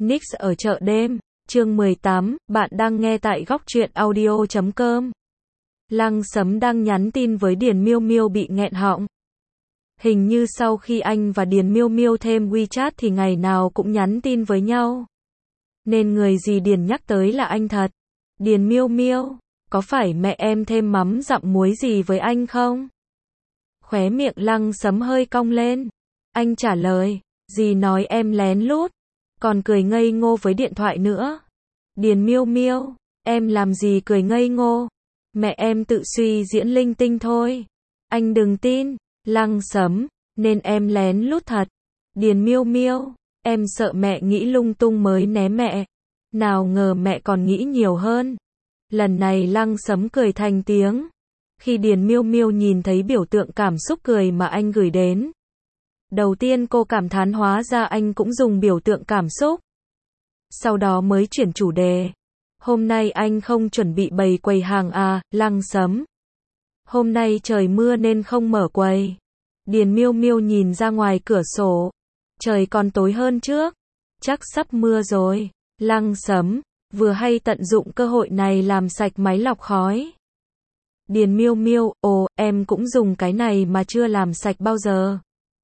Nix ở chợ đêm, chương 18, bạn đang nghe tại góc truyện audio.com. Lăng Sấm đang nhắn tin với Điền Miêu Miêu bị nghẹn họng. Hình như sau khi anh và Điền Miêu Miêu thêm WeChat thì ngày nào cũng nhắn tin với nhau. Nên người gì Điền nhắc tới là anh thật. Điền Miêu Miêu, có phải mẹ em thêm mắm dặm muối gì với anh không? Khóe miệng Lăng Sấm hơi cong lên. Anh trả lời, dì nói em lén lút. Còn cười ngây ngô với điện thoại nữa. Điền Miêu Miêu, em làm gì cười ngây ngô? Mẹ em tự suy diễn linh tinh thôi. Anh đừng tin. Lăng Sấm, nên em lén lút thật. Điền Miêu Miêu, em sợ mẹ nghĩ lung tung mới né mẹ. Nào ngờ mẹ còn nghĩ nhiều hơn. Lần này Lăng Sấm cười thành tiếng. Khi Điền Miêu Miêu nhìn thấy biểu tượng cảm xúc cười mà anh gửi đến. Đầu tiên cô cảm thán hóa ra anh cũng dùng biểu tượng cảm xúc. Sau đó mới chuyển chủ đề. Hôm nay anh không chuẩn bị bày quầy hàng à, Lăng Sấm? Hôm nay trời mưa nên không mở quầy. Điền Miêu Miêu nhìn ra ngoài cửa sổ. Trời còn tối hơn trước. Chắc sắp mưa rồi. Lăng Sấm, vừa hay tận dụng cơ hội này làm sạch máy lọc khói. Điền Miêu Miêu, ồ, em cũng dùng cái này mà chưa làm sạch bao giờ.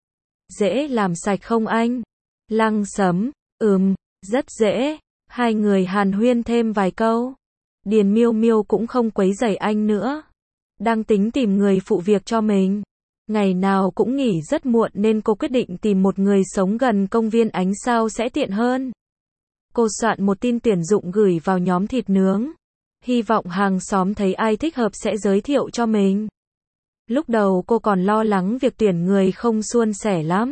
Dễ làm sạch không anh? Lăng Sấm, rất dễ. Hai người hàn huyên thêm vài câu. Điền Miêu Miêu cũng không quấy rầy anh nữa. Đang tính tìm người phụ việc cho mình. Ngày nào cũng nghỉ rất muộn nên cô quyết định tìm một người sống gần công viên ánh sao sẽ tiện hơn. Cô soạn một tin tuyển dụng gửi vào nhóm thịt nướng. Hy vọng hàng xóm thấy ai thích hợp sẽ giới thiệu cho mình. Lúc đầu cô còn lo lắng việc tuyển người không suôn sẻ lắm.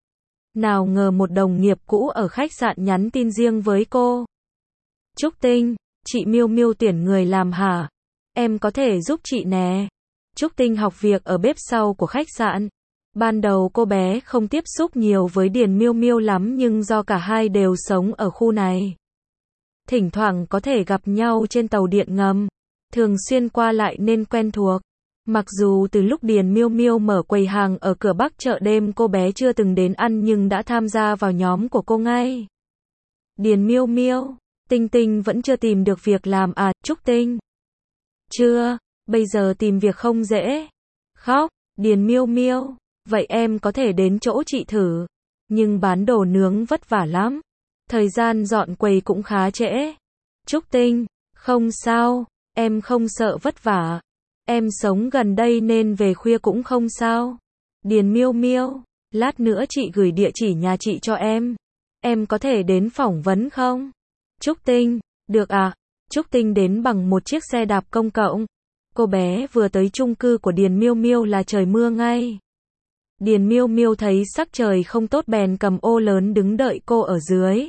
Nào ngờ một đồng nghiệp cũ ở khách sạn nhắn tin riêng với cô. Trúc Tinh, chị Miêu Miêu tuyển người làm hả? Em có thể giúp chị nè. Trúc Tinh học việc ở bếp sau của khách sạn. Ban đầu cô bé không tiếp xúc nhiều với Điền Miêu Miêu lắm nhưng do cả hai đều sống ở khu này. Thỉnh thoảng có thể gặp nhau trên tàu điện ngầm. Thường xuyên qua lại nên quen thuộc. Mặc dù từ lúc Điền Miêu Miêu mở quầy hàng ở cửa Bắc chợ đêm cô bé chưa từng đến ăn nhưng đã tham gia vào nhóm của cô ngay. Điền Miêu Miêu, Tinh Tinh vẫn chưa tìm được việc làm à, Trúc Tinh? Chưa, bây giờ tìm việc không dễ. Khóc, Điền Miêu Miêu, vậy em có thể đến chỗ chị thử. Nhưng bán đồ nướng vất vả lắm. Thời gian dọn quầy cũng khá trễ. Trúc Tinh, không sao, em không sợ vất vả. Em sống gần đây nên về khuya cũng không sao. Điền Miêu Miêu, lát nữa chị gửi địa chỉ nhà chị cho em. Em có thể đến phỏng vấn không? Trúc Tinh, được ạ. Trúc Tinh đến bằng một chiếc xe đạp công cộng. Cô bé vừa tới chung cư của Điền Miêu Miêu là trời mưa ngay. Điền Miêu Miêu thấy sắc trời không tốt bèn cầm ô lớn đứng đợi cô ở dưới.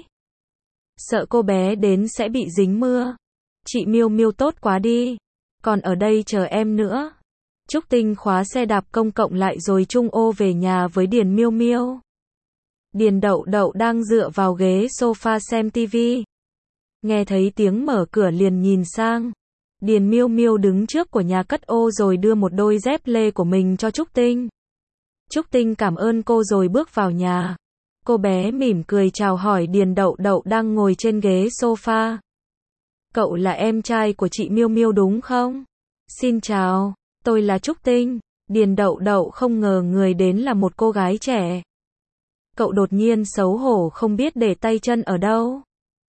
Sợ cô bé đến sẽ bị dính mưa. Chị Miêu Miêu tốt quá đi. Còn ở đây chờ em nữa. Trúc Tinh khóa xe đạp công cộng lại rồi chung ô về nhà với Điền Miêu Miêu. Điền Đậu Đậu đang dựa vào ghế sofa xem tivi. Nghe thấy tiếng mở cửa liền nhìn sang. Điền Miêu Miêu đứng trước của nhà cất ô rồi đưa một đôi dép lê của mình cho Trúc Tinh. Trúc Tinh cảm ơn cô rồi bước vào nhà. Cô bé mỉm cười chào hỏi Điền Đậu Đậu đang ngồi trên ghế sofa. Cậu là em trai của chị Miêu Miêu đúng không? Xin chào, tôi là Trúc Tinh. Điền Đậu Đậu không ngờ người đến là một cô gái trẻ. Cậu đột nhiên xấu hổ không biết để tay chân ở đâu.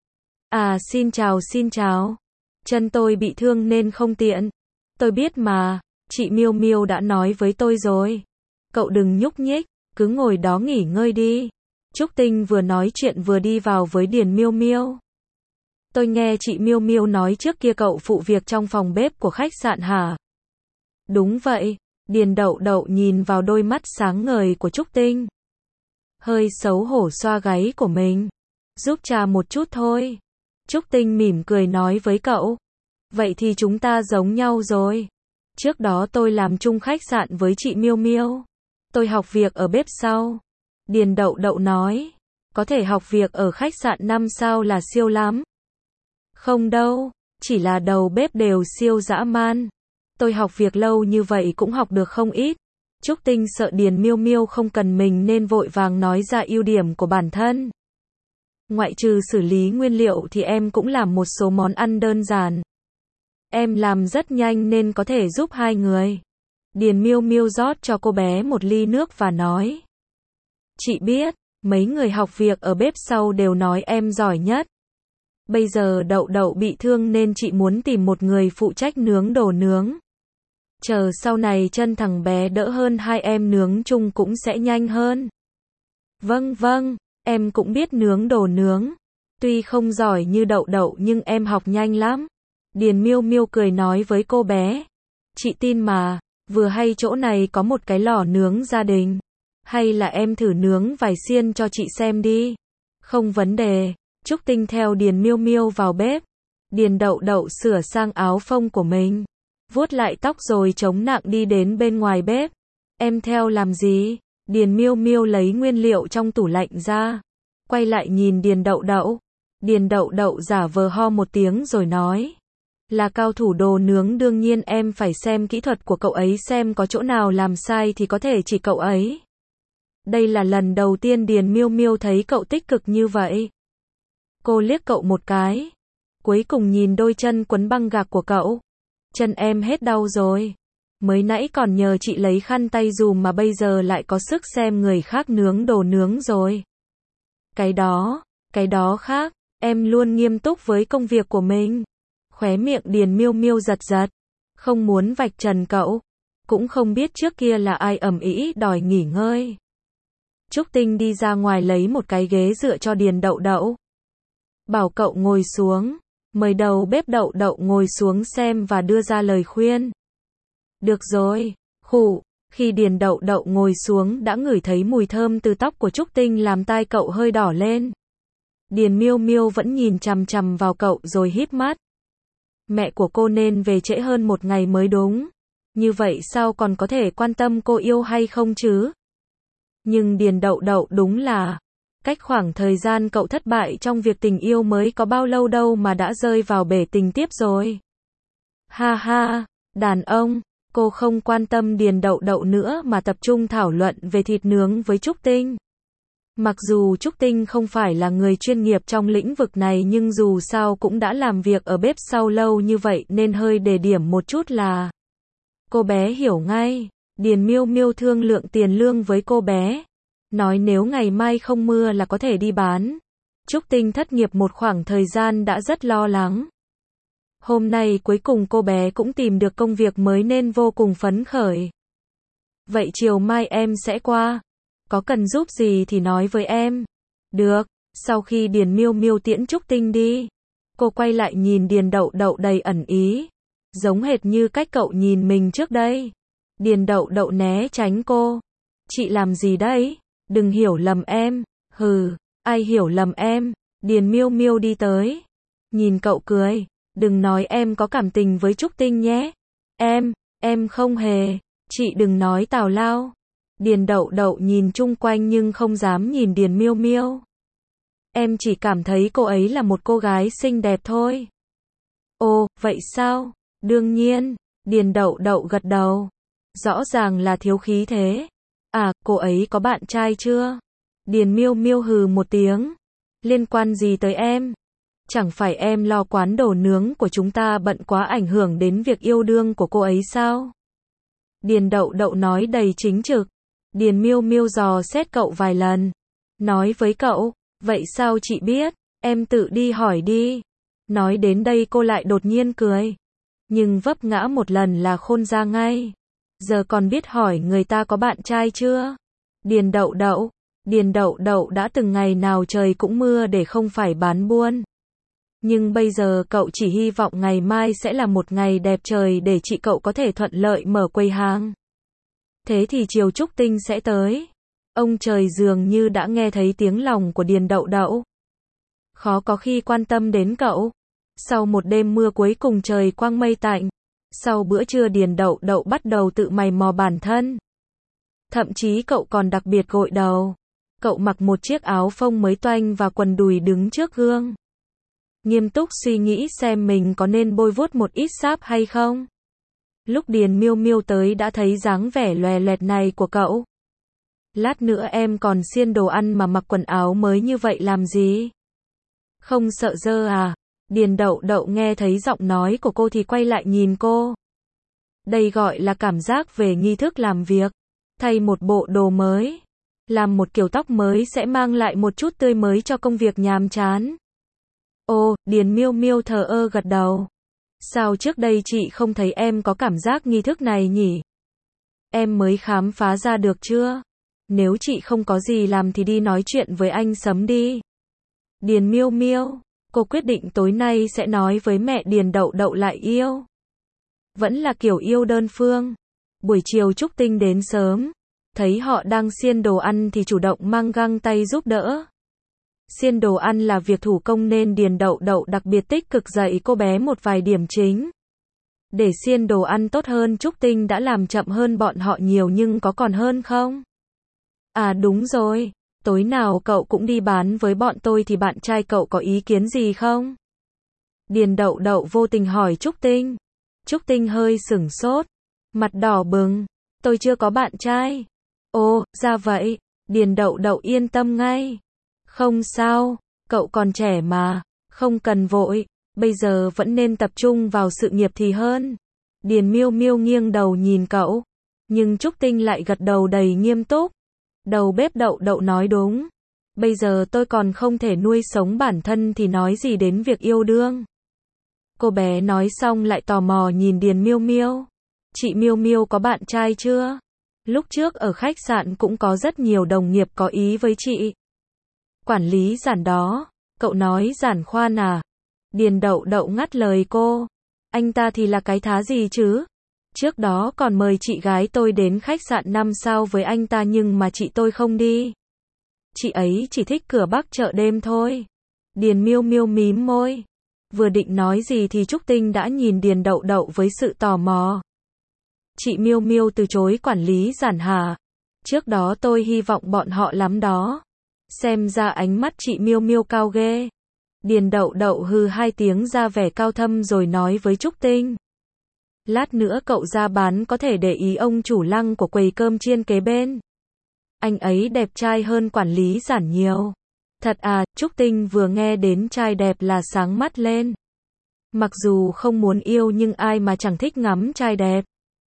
À xin chào. Chân tôi bị thương nên không tiện. Tôi biết mà, chị Miêu Miêu đã nói với tôi rồi. Cậu đừng nhúc nhích, cứ ngồi đó nghỉ ngơi đi. Trúc Tinh vừa nói chuyện vừa đi vào với Điền Miêu Miêu. Tôi nghe chị Miêu Miêu nói trước kia cậu phụ việc trong phòng bếp của khách sạn hả? Đúng vậy, Điền Đậu Đậu nhìn vào đôi mắt sáng ngời của Trúc Tinh. Hơi xấu hổ xoa gáy của mình. Giúp trà một chút thôi. Trúc Tinh mỉm cười nói với cậu. Vậy thì chúng ta giống nhau rồi. Trước đó tôi làm chung khách sạn với chị Miêu Miêu. Tôi học việc ở bếp sau. Điền Đậu Đậu nói. Có thể học việc ở khách sạn 5 sao là siêu lắm. Không đâu, chỉ là đầu bếp đều siêu dã man. Tôi học việc lâu như vậy cũng học được không ít. Trúc Tinh sợ Điền Miêu Miêu không cần mình nên vội vàng nói ra ưu điểm của bản thân. Ngoại trừ xử lý nguyên liệu thì em cũng làm một số món ăn đơn giản. Em làm rất nhanh nên có thể giúp hai người. Điền Miêu Miêu rót cho cô bé một ly nước và nói. Chị biết, mấy người học việc ở bếp sau đều nói em giỏi nhất. Bây giờ Đậu Đậu bị thương nên chị muốn tìm một người phụ trách nướng đồ nướng. Chờ sau này chân thằng bé đỡ hơn hai em nướng chung cũng sẽ nhanh hơn. Vâng vâng, em cũng biết nướng đồ nướng. Tuy không giỏi như Đậu Đậu nhưng em học nhanh lắm. Điền Miêu Miêu cười nói với cô bé. Chị tin mà, vừa hay chỗ này có một cái lò nướng gia đình. Hay là em thử nướng vài xiên cho chị xem đi. Không vấn đề. Trúc Tinh theo Điền Miêu Miêu vào bếp. Điền Đậu Đậu sửa sang áo phông của mình. Vuốt lại tóc rồi chống nặng đi đến bên ngoài bếp. Em theo làm gì? Điền Miêu Miêu lấy nguyên liệu trong tủ lạnh ra. Quay lại nhìn Điền Đậu Đậu. Điền Đậu Đậu giả vờ ho một tiếng rồi nói. Là cao thủ đồ nướng đương nhiên em phải xem kỹ thuật của cậu ấy xem có chỗ nào làm sai thì có thể chỉ cậu ấy. Đây là lần đầu tiên Điền Miêu Miêu thấy cậu tích cực như vậy. Cô liếc cậu một cái. Cuối cùng nhìn đôi chân quấn băng gạc của cậu. Chân em hết đau rồi. Mới nãy còn nhờ chị lấy khăn tay dùm mà bây giờ lại có sức xem người khác nướng đồ nướng rồi. Cái đó khác, em luôn nghiêm túc với công việc của mình. Khóe miệng Điền Miêu Miêu giật giật. Không muốn vạch trần cậu. Cũng không biết trước kia là ai ầm ĩ đòi nghỉ ngơi. Trúc Tinh đi ra ngoài lấy một cái ghế dựa cho Điền Đậu Đậu. Bảo cậu ngồi xuống. Mời đầu bếp Đậu Đậu ngồi xuống xem và đưa ra lời khuyên. Được rồi, khụ. Khi Điền Đậu Đậu ngồi xuống đã ngửi thấy mùi thơm từ tóc của Trúc Tinh làm tai cậu hơi đỏ lên. Điền Miêu Miêu vẫn nhìn chằm chằm vào cậu rồi híp mắt. Mẹ của cô nên về trễ hơn một ngày mới đúng. Như vậy sao còn có thể quan tâm cô yêu hay không chứ? Nhưng Điền Đậu Đậu đúng là, cách khoảng thời gian cậu thất bại trong việc tình yêu mới có bao lâu đâu mà đã rơi vào bể tình tiếp rồi. Ha ha, đàn ông, cô không quan tâm Điền Đậu Đậu nữa mà tập trung thảo luận về thịt nướng với Trúc Tinh. Mặc dù Trúc Tinh không phải là người chuyên nghiệp trong lĩnh vực này nhưng dù sao cũng đã làm việc ở bếp sau lâu như vậy nên hơi đề điểm một chút là. Cô bé hiểu ngay. Điền Miêu Miêu thương lượng tiền lương với cô bé. Nói nếu ngày mai không mưa là có thể đi bán. Trúc Tinh thất nghiệp một khoảng thời gian đã rất lo lắng. Hôm nay cuối cùng cô bé cũng tìm được công việc mới nên vô cùng phấn khởi. Vậy chiều mai em sẽ qua. Có cần giúp gì thì nói với em. Được, sau khi Điền Miêu Miêu tiễn Trúc Tinh đi. Cô quay lại nhìn Điền Đậu Đậu đầy ẩn ý. Giống hệt như cách cậu nhìn mình trước đây. Điền Đậu Đậu né tránh cô. Chị làm gì đấy? Đừng hiểu lầm em. Hừ, ai hiểu lầm em? Điền Miêu Miêu đi tới. Nhìn cậu cười. Đừng nói em có cảm tình với Trúc Tinh nhé. Em không hề. Chị đừng nói tào lao. Điền Đậu Đậu nhìn chung quanh nhưng không dám nhìn Điền Miêu Miêu. Em chỉ cảm thấy cô ấy là một cô gái xinh đẹp thôi. Ồ, vậy sao? Đương nhiên. Điền Đậu Đậu gật đầu. Rõ ràng là thiếu khí thế. À, cô ấy có bạn trai chưa? Điền Miêu Miêu hừ một tiếng. Liên quan gì tới em? Chẳng phải em lo quán đồ nướng của chúng ta bận quá ảnh hưởng đến việc yêu đương của cô ấy sao? Điền Đậu Đậu nói đầy chính trực. Điền Miêu Miêu dò xét cậu vài lần. Nói với cậu, vậy sao chị biết? Em tự đi hỏi đi. Nói đến đây cô lại đột nhiên cười. Nhưng vấp ngã một lần là khôn ra ngay. Giờ còn biết hỏi người ta có bạn trai chưa? Điền Đậu Đậu đã từng ngày nào trời cũng mưa để không phải bán buôn. Nhưng bây giờ cậu chỉ hy vọng ngày mai sẽ là một ngày đẹp trời để chị cậu có thể thuận lợi mở quầy hàng. Thế thì chiều Trúc Tinh sẽ tới. Ông trời dường như đã nghe thấy tiếng lòng của Điền Đậu Đậu. Khó có khi quan tâm đến cậu. Sau một đêm mưa cuối cùng trời quang mây tạnh. Sau bữa trưa Điền Đậu Đậu bắt đầu tự mày mò bản thân. Thậm chí cậu còn đặc biệt gội đầu. Cậu mặc một chiếc áo phông mới toanh và quần đùi đứng trước gương. Nghiêm túc suy nghĩ xem mình có nên bôi vuốt một ít sáp hay không. Lúc Điền Miêu Miêu tới đã thấy dáng vẻ lòe loẹt này của cậu. Lát nữa em còn xiên đồ ăn mà mặc quần áo mới như vậy làm gì? Không sợ dơ à? Điền Đậu Đậu nghe thấy giọng nói của cô thì quay lại nhìn cô. Đây gọi là cảm giác về nghi thức làm việc. Thay một bộ đồ mới, làm một kiểu tóc mới sẽ mang lại một chút tươi mới cho công việc nhàm chán. Ồ, Điền Miêu Miêu thờ ơ gật đầu. Sao trước đây chị không thấy em có cảm giác nghi thức này nhỉ? Em mới khám phá ra được chưa? Nếu chị không có gì làm thì đi nói chuyện với anh Sấm đi. Điền Miêu Miêu, cô quyết định tối nay sẽ nói với mẹ Điền Đậu Đậu lại yêu. Vẫn là kiểu yêu đơn phương. Buổi chiều Trúc Tinh đến sớm, thấy họ đang xiên đồ ăn thì chủ động mang găng tay giúp đỡ. Xiên đồ ăn là việc thủ công nên Điền Đậu Đậu đặc biệt tích cực dạy cô bé một vài điểm chính. Để xiên đồ ăn tốt hơn, Trúc Tinh đã làm chậm hơn bọn họ nhiều nhưng có còn hơn không? À đúng rồi, tối nào cậu cũng đi bán với bọn tôi thì bạn trai cậu có ý kiến gì không? Điền Đậu Đậu vô tình hỏi Trúc Tinh. Trúc Tinh hơi sửng sốt, mặt đỏ bừng. Tôi chưa có bạn trai. Ồ, ra vậy. Điền Đậu Đậu yên tâm ngay. Không sao, cậu còn trẻ mà, không cần vội, bây giờ vẫn nên tập trung vào sự nghiệp thì hơn. Điền Miêu Miêu nghiêng đầu nhìn cậu, nhưng Trúc Tinh lại gật đầu đầy nghiêm túc. Đầu bếp Đậu Đậu nói đúng. Bây giờ tôi còn không thể nuôi sống bản thân thì nói gì đến việc yêu đương. Cô bé nói xong lại tò mò nhìn Điền Miêu Miêu. Chị Miêu Miêu có bạn trai chưa? Lúc trước ở khách sạn cũng có rất nhiều đồng nghiệp có ý với chị. Quản lý Giản đó. Cậu nói Giản khoan à? Điền Đậu Đậu ngắt lời cô. Anh ta thì là cái thá gì chứ? Trước đó còn mời chị gái tôi đến khách sạn 5 sao với anh ta nhưng mà chị tôi không đi. Chị ấy chỉ thích cửa Bắc chợ đêm thôi. Điền Miêu Miêu mím môi. Vừa định nói gì thì Trúc Tinh đã nhìn Điền Đậu Đậu với sự tò mò. Chị Miêu Miêu từ chối quản lý Giản hả? Trước đó tôi hy vọng bọn họ lắm đó. Xem ra ánh mắt chị Miêu Miêu cao ghê. Điền Đậu Đậu hừ hai tiếng ra vẻ cao thâm rồi nói với Trúc Tinh. Lát nữa cậu ra bán có thể để ý ông chủ Lăng của quầy cơm chiên kế bên. Anh ấy đẹp trai hơn quản lý Giản nhiều. Thật à? Trúc Tinh vừa nghe đến trai đẹp là sáng mắt lên. Mặc dù không muốn yêu nhưng ai mà chẳng thích ngắm trai đẹp.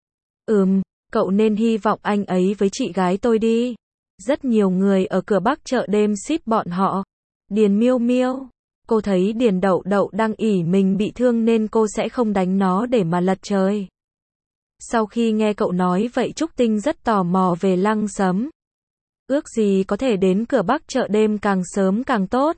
Cậu nên hy vọng anh ấy với chị gái tôi đi. Rất nhiều người ở cửa Bắc chợ đêm ship bọn họ. Điền Miêu Miêu, cô thấy Điền Đậu Đậu đang ỉ mình bị thương nên cô sẽ không đánh nó để mà lật trời. Sau khi nghe cậu nói vậy Trúc Tinh rất tò mò về Lăng Sấm. Ước gì có thể đến cửa Bắc chợ đêm càng sớm càng tốt.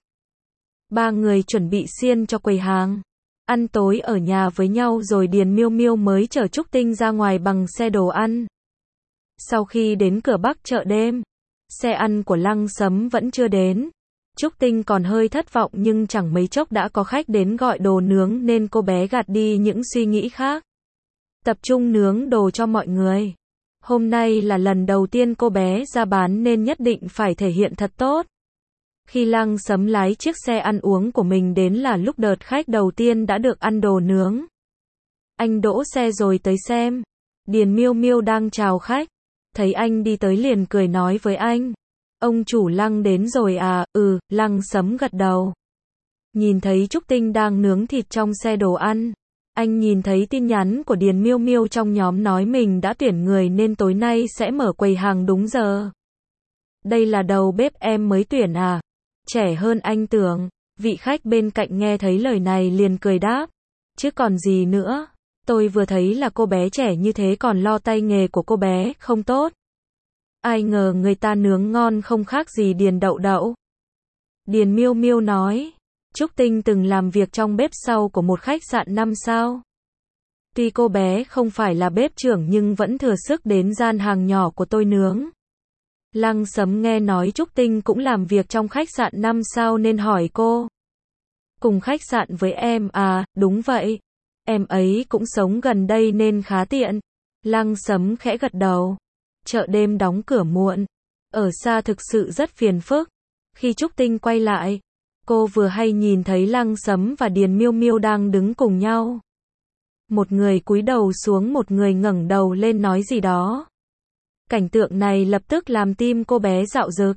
Ba người chuẩn bị xiên cho quầy hàng. Ăn tối ở nhà với nhau rồi Điền Miêu Miêu mới chở Trúc Tinh ra ngoài bằng xe đồ ăn. Sau khi đến cửa Bắc chợ đêm, xe ăn của Lăng Sấm vẫn chưa đến. Trúc Tinh còn hơi thất vọng nhưng chẳng mấy chốc đã có khách đến gọi đồ nướng nên cô bé gạt đi những suy nghĩ khác. Tập trung nướng đồ cho mọi người. Hôm nay là lần đầu tiên cô bé ra bán nên nhất định phải thể hiện thật tốt. Khi Lăng Sấm lái chiếc xe ăn uống của mình đến là lúc đợt khách đầu tiên đã được ăn đồ nướng. Anh đỗ xe rồi tới xem. Điền Miêu Miêu đang chào khách. Thấy anh đi tới liền cười nói với anh. Ông chủ Lăng đến rồi à? Lăng Sấm gật đầu. Nhìn thấy Trúc Tinh đang nướng thịt trong xe đồ ăn. Anh nhìn thấy tin nhắn của Điền Miêu Miêu trong nhóm nói mình đã tuyển người nên tối nay sẽ mở quầy hàng đúng giờ. Đây là đầu bếp em mới tuyển à? Trẻ hơn anh tưởng. Vị khách bên cạnh nghe thấy lời này liền cười đáp. Chứ còn gì nữa. Tôi vừa thấy là cô bé trẻ như thế còn lo tay nghề của cô bé không tốt. Ai ngờ người ta nướng ngon không khác gì Điền Đậu Đậu. Điền Miêu Miêu nói. Trúc Tinh từng làm việc trong bếp sau của một khách sạn 5 sao. Tuy cô bé không phải là bếp trưởng nhưng vẫn thừa sức đến gian hàng nhỏ của tôi nướng. Lăng Sấm nghe nói Trúc Tinh cũng làm việc trong khách sạn 5 sao nên hỏi cô. Cùng khách sạn với em à? Đúng vậy. Em ấy cũng sống gần đây nên khá tiện. Lăng Sấm khẽ gật đầu. Chợ đêm đóng cửa muộn. Ở xa thực sự rất phiền phức. Khi Trúc Tinh quay lại, cô vừa hay nhìn thấy Lăng Sấm và Điền Miêu Miêu đang đứng cùng nhau. Một người cúi đầu xuống một người ngẩng đầu lên nói gì đó. Cảnh tượng này lập tức làm tim cô bé dạo dực.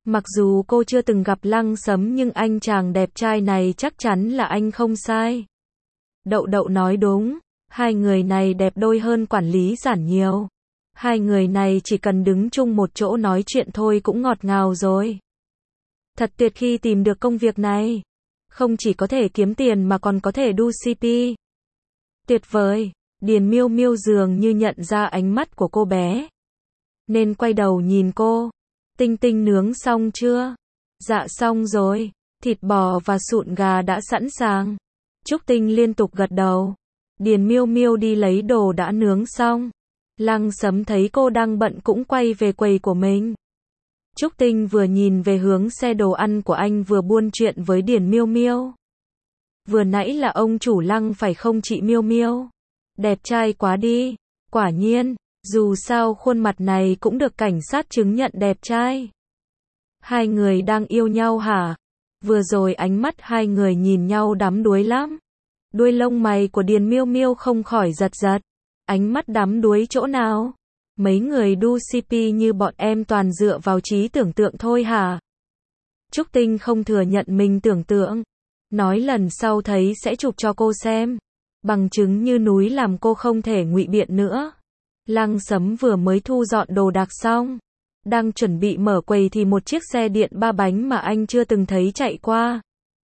Mặc dù cô chưa từng gặp Lăng Sấm nhưng anh chàng đẹp trai này chắc chắn là anh không sai. Đậu Đậu nói đúng, hai người này đẹp đôi hơn quản lý Giản nhiều. Hai người này chỉ cần đứng chung một chỗ nói chuyện thôi cũng ngọt ngào rồi. Thật tuyệt khi tìm được công việc này. Không chỉ có thể kiếm tiền mà còn có thể đu CP. Tuyệt vời, Điền Miêu Miêu dường như nhận ra ánh mắt của cô bé. Nên quay đầu nhìn cô. Tinh Tinh nướng xong chưa? Dạ xong rồi, thịt bò và sụn gà đã sẵn sàng. Trúc Tinh liên tục gật đầu. Điền Miêu Miêu đi lấy đồ đã nướng xong. Lăng Sấm thấy cô đang bận cũng quay về quầy của mình. Trúc Tinh vừa nhìn về hướng xe đồ ăn của anh vừa buôn chuyện với Điền Miêu Miêu. Vừa nãy là ông chủ Lăng phải không chị Miêu Miêu? Đẹp trai quá đi. Quả nhiên, dù sao khuôn mặt này cũng được cảnh sát chứng nhận đẹp trai. Hai người đang yêu nhau hả? Vừa rồi ánh mắt hai người nhìn nhau đắm đuối lắm. Đuôi lông mày của Điền Miêu Miêu không khỏi giật giật. Ánh mắt đắm đuối chỗ nào? Mấy người đu CP như bọn em toàn dựa vào trí tưởng tượng thôi hả? Trúc Tinh không thừa nhận mình tưởng tượng. Nói lần sau thấy sẽ chụp cho cô xem. Bằng chứng như núi làm cô không thể ngụy biện nữa. Lăng Sấm vừa mới thu dọn đồ đạc xong. Đang chuẩn bị mở quầy thì một chiếc xe điện 3 bánh mà anh chưa từng thấy chạy qua.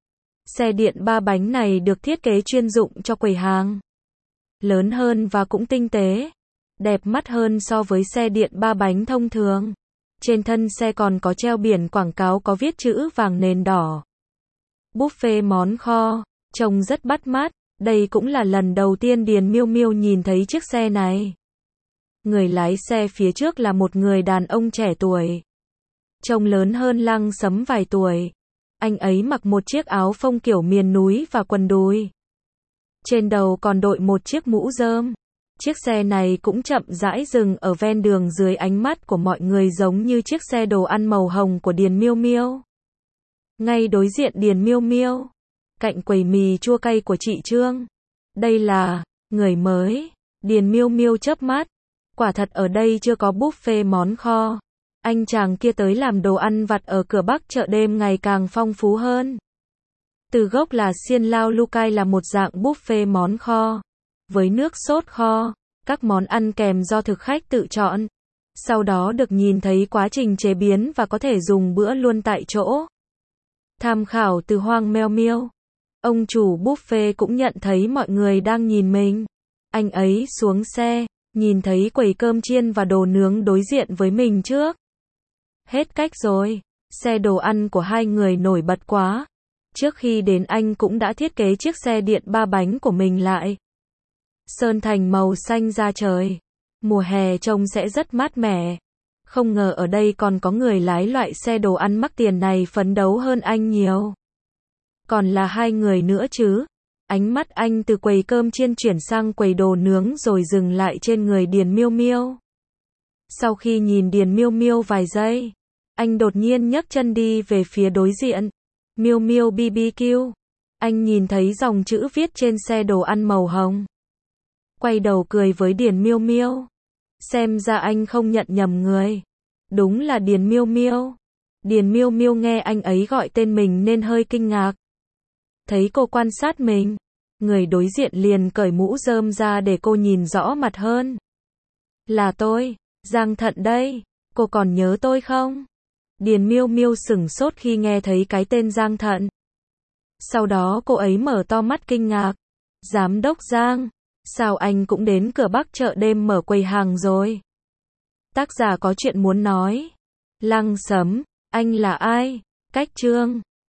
Xe điện 3 bánh này được thiết kế chuyên dụng cho quầy hàng. Lớn hơn và cũng tinh tế. Đẹp mắt hơn so với xe điện 3 bánh thông thường. Trên thân xe còn có treo biển quảng cáo có viết chữ vàng nền đỏ. Buffet món kho, trông rất bắt mắt. Đây cũng là lần đầu tiên Điền Miêu Miêu nhìn thấy chiếc xe này. Người lái xe phía trước là một người đàn ông trẻ tuổi. Trông lớn hơn Lăng Sấm vài tuổi. Anh ấy mặc một chiếc áo phông kiểu miền núi và quần đùi. Trên đầu còn đội một chiếc mũ rơm. Chiếc xe này cũng chậm rãi dừng ở ven đường dưới ánh mắt của mọi người giống như chiếc xe đồ ăn màu hồng của Điền Miêu Miêu. Ngay đối diện Điền Miêu Miêu, cạnh quầy mì chua cay của chị Trương. Đây là người mới. Điền Miêu Miêu chớp mắt. Quả thật ở đây chưa có buffet món kho. Anh chàng kia tới làm đồ ăn vặt ở cửa Bắc chợ đêm ngày càng phong phú hơn. Từ gốc là xiên lao lu cay là một dạng buffet món kho. Với nước sốt kho, các món ăn kèm do thực khách tự chọn. Sau đó được nhìn thấy quá trình chế biến và có thể dùng bữa luôn tại chỗ. Tham khảo từ Hoang Meo Miêu. Ông chủ buffet cũng nhận thấy mọi người đang nhìn mình. Anh ấy xuống xe, nhìn thấy quầy cơm chiên và đồ nướng đối diện với mình trước. Hết cách rồi, xe đồ ăn của hai người nổi bật quá. Trước khi đến anh cũng đã thiết kế chiếc xe điện 3 bánh của mình lại. Sơn thành màu xanh da trời. Mùa hè trông sẽ rất mát mẻ. Không ngờ ở đây còn có người lái loại xe đồ ăn mắc tiền này phấn đấu hơn anh nhiều. Còn là hai người nữa chứ. Ánh mắt anh từ quầy cơm chiên chuyển sang quầy đồ nướng rồi dừng lại trên người Điền Miêu Miêu. Sau khi nhìn Điền Miêu Miêu vài giây, anh đột nhiên nhấc chân đi về phía đối diện. Miêu Miêu BBQ. Anh nhìn thấy dòng chữ viết trên xe đồ ăn màu hồng. Quay đầu cười với Điền Miêu Miêu. Xem ra anh không nhận nhầm người. Đúng là Điền Miêu Miêu. Điền Miêu Miêu nghe anh ấy gọi tên mình nên hơi kinh ngạc. Thấy cô quan sát mình, người đối diện liền cởi mũ rơm ra để cô nhìn rõ mặt hơn. Là tôi, Giang Thận đây, cô còn nhớ tôi không? Điền Miêu Miêu sửng sốt khi nghe thấy cái tên Giang Thận. Sau đó cô ấy mở to mắt kinh ngạc. Giám đốc Giang, sao anh cũng đến cửa Bắc chợ đêm mở quầy hàng rồi? Tác giả có chuyện muốn nói. Lăng Sấm, anh là ai? Cách Trương.